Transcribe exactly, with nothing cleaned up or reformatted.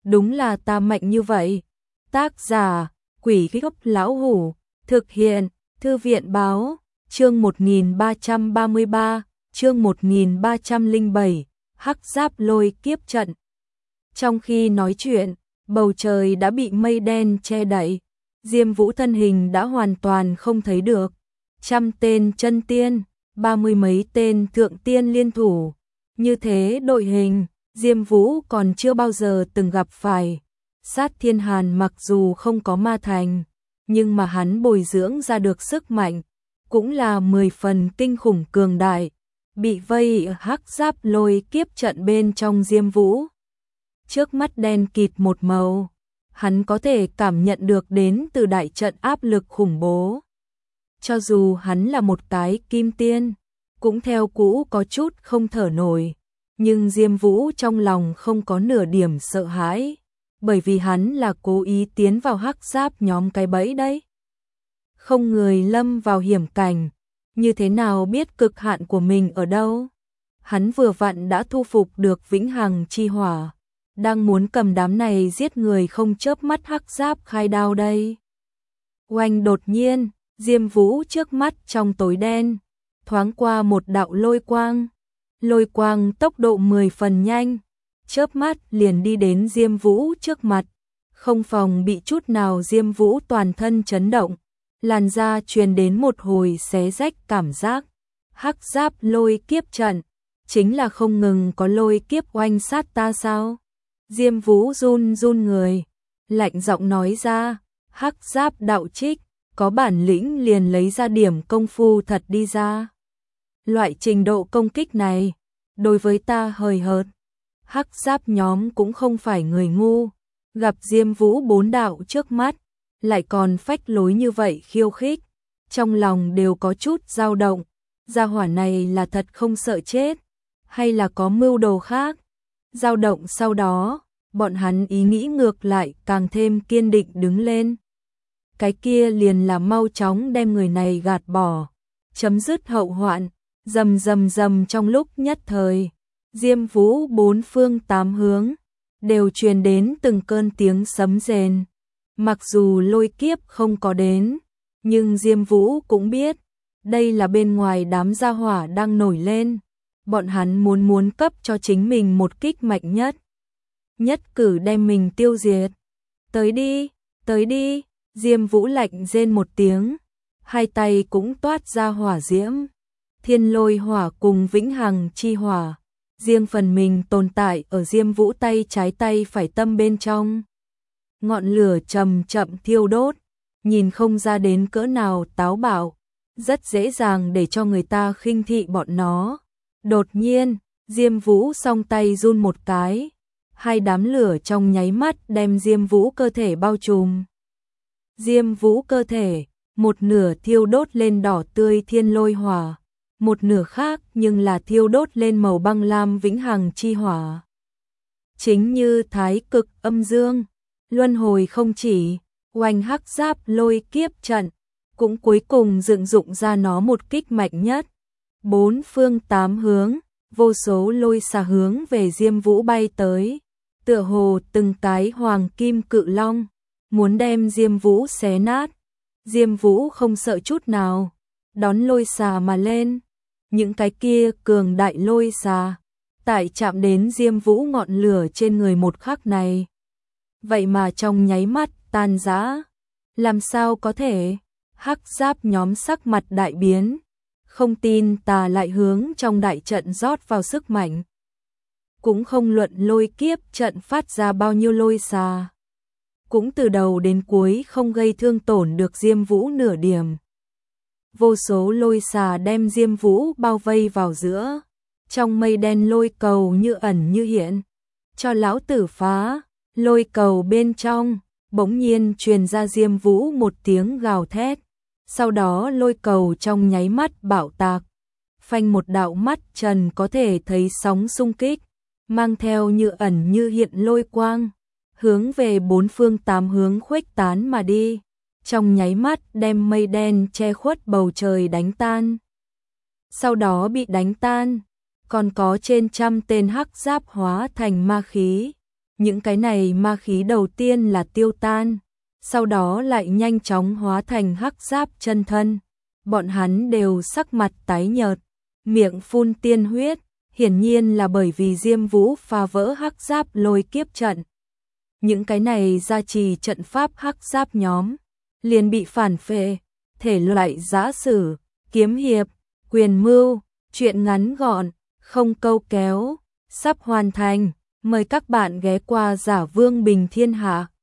đúng là ta mạnh như vậy. Tác giả, Quỷ Gốc Lão Hủ, thực hiện, Thư viện Báo, chương một nghìn ba trăm ba mươi ba, chương một nghìn ba trăm lẻ bảy, Hắc Giáp Lôi Kiếp Trận. Trong khi nói chuyện, bầu trời đã bị mây đen che đậy, Diêm Vũ thân hình đã hoàn toàn không thấy được. Trăm tên chân tiên, ba mươi mấy tên thượng tiên liên thủ, như thế đội hình, Diêm Vũ còn chưa bao giờ từng gặp phải. Sát Thiên Hàn mặc dù không có ma thành, nhưng mà hắn bồi dưỡng ra được sức mạnh, cũng là mười phần kinh khủng cường đại, bị vây ở Hắc Giáp Lôi Kiếp trận bên trong Diêm Vũ. Trước mắt đen kịt một màu, hắn có thể cảm nhận được đến từ đại trận áp lực khủng bố. Cho dù hắn là một cái kim tiên, cũng theo cũ có chút không thở nổi, nhưng Diêm Vũ trong lòng không có nửa điểm sợ hãi, bởi vì hắn là cố ý tiến vào Hắc Giáp nhóm cái bẫy đấy. Không người lâm vào hiểm cảnh, như thế nào biết cực hạn của mình ở đâu? Hắn vừa vặn đã thu phục được Vĩnh Hằng chi hỏa, đang muốn cầm đám này giết người không chớp mắt Hắc Giáp khai đao đây. Oanh, đột nhiên, Diêm Vũ trước mắt trong tối đen, thoáng qua một đạo lôi quang. Lôi quang tốc độ mười phần nhanh, chớp mắt liền đi đến Diêm Vũ trước mặt. Không phòng bị chút nào, Diêm Vũ toàn thân chấn động, làn da truyền đến một hồi xé rách cảm giác. Hắc Giáp Lôi Kiếp trận, chính là không ngừng có lôi kiếp oanh sát ta sao? Diêm Vũ run run người, lạnh giọng nói ra, Hắc Giáp đạo trích, có bản lĩnh liền lấy ra điểm công phu thật đi ra. Loại trình độ công kích này, đối với ta hời hợt. Hắc Giáp nhóm cũng không phải người ngu, gặp Diêm Vũ bốn đạo trước mắt, lại còn phách lối như vậy khiêu khích, trong lòng đều có chút dao động. Gia hỏa này là thật không sợ chết, hay là có mưu đồ khác? Dao động sau đó, bọn hắn ý nghĩ ngược lại càng thêm kiên định đứng lên. Cái kia liền là mau chóng đem người này gạt bỏ, chấm dứt hậu hoạn. Rầm rầm rầm, trong lúc nhất thời, Diêm Vũ bốn phương tám hướng đều truyền đến từng cơn tiếng sấm rền. Mặc dù lôi kiếp không có đến, nhưng Diêm Vũ cũng biết, đây là bên ngoài đám gia hỏa đang nổi lên, bọn hắn muốn muốn cấp cho chính mình một kích mạnh nhất, nhất cử đem mình tiêu diệt. Tới đi, tới đi, Diêm Vũ lạnh rên một tiếng, hai tay cũng toát ra hỏa diễm. Thiên Lôi Hỏa cùng Vĩnh Hằng chi hỏa, riêng phần mình tồn tại ở Diêm Vũ tay trái tay phải tâm bên trong. Ngọn lửa chậm chậm thiêu đốt, nhìn không ra đến cỡ nào táo bạo, rất dễ dàng để cho người ta khinh thị bọn nó. Đột nhiên, Diêm Vũ song tay run một cái, hai đám lửa trong nháy mắt đem Diêm Vũ cơ thể bao trùm. Diêm Vũ cơ thể, một nửa thiêu đốt lên đỏ tươi Thiên Lôi Hỏa, một nửa khác nhưng là thiêu đốt lên màu băng lam Vĩnh Hằng chi hỏa. Chính như thái cực âm dương, luân hồi không chỉ, oanh Hắc Giáp Lôi Kiếp trận, cũng cuối cùng dựng dụng ra nó một kích mạnh nhất. Bốn phương tám hướng, vô số lôi xà hướng về Diêm Vũ bay tới, tựa hồ từng cái hoàng kim cự long, muốn đem Diêm Vũ xé nát. Diêm Vũ không sợ chút nào, đón lôi xà mà lên. Những cái kia cường đại lôi xà, tại chạm đến Diêm Vũ ngọn lửa trên người một khắc này, vậy mà trong nháy mắt tan rã. Làm sao có thể? Hắc Giáp nhóm sắc mặt đại biến, không tin tà lại hướng trong đại trận rót vào sức mạnh. Cũng không luận lôi kiếp trận phát ra bao nhiêu lôi xà, cũng từ đầu đến cuối không gây thương tổn được Diêm Vũ nửa điểm. Vô số lôi xà đem Diêm Vũ bao vây vào giữa, trong mây đen lôi cầu như ẩn như hiện. Cho lão tử phá! Lôi cầu bên trong, bỗng nhiên truyền ra Diêm Vũ một tiếng gào thét, sau đó lôi cầu trong nháy mắt bạo tạc, phanh một đạo mắt trần có thể thấy sóng xung kích, mang theo như ẩn như hiện lôi quang, hướng về bốn phương tám hướng khuếch tán mà đi. Trong nháy mắt đem mây đen che khuất bầu trời đánh tan. Sau đó bị đánh tan, còn có trên trăm tên Hắc Giáp hóa thành ma khí, Những cái này ma khí đầu tiên là tiêu tan, sau đó lại nhanh chóng hóa thành hắc giáp chân thân. Bọn hắn đều sắc mặt tái nhợt, miệng phun tiên huyết, hiển nhiên là bởi vì Diêm Vũ phá vỡ hắc giáp lôi kiếp trận. Những cái này gia trì trận pháp hắc giáp nhóm, liền bị phản phệ, thể loại giã sử, kiếm hiệp, quyền mưu, chuyện ngắn gọn, không câu kéo, sắp hoàn thành. Mời các bạn ghé qua Giả Vương Bình Thiên Hạ.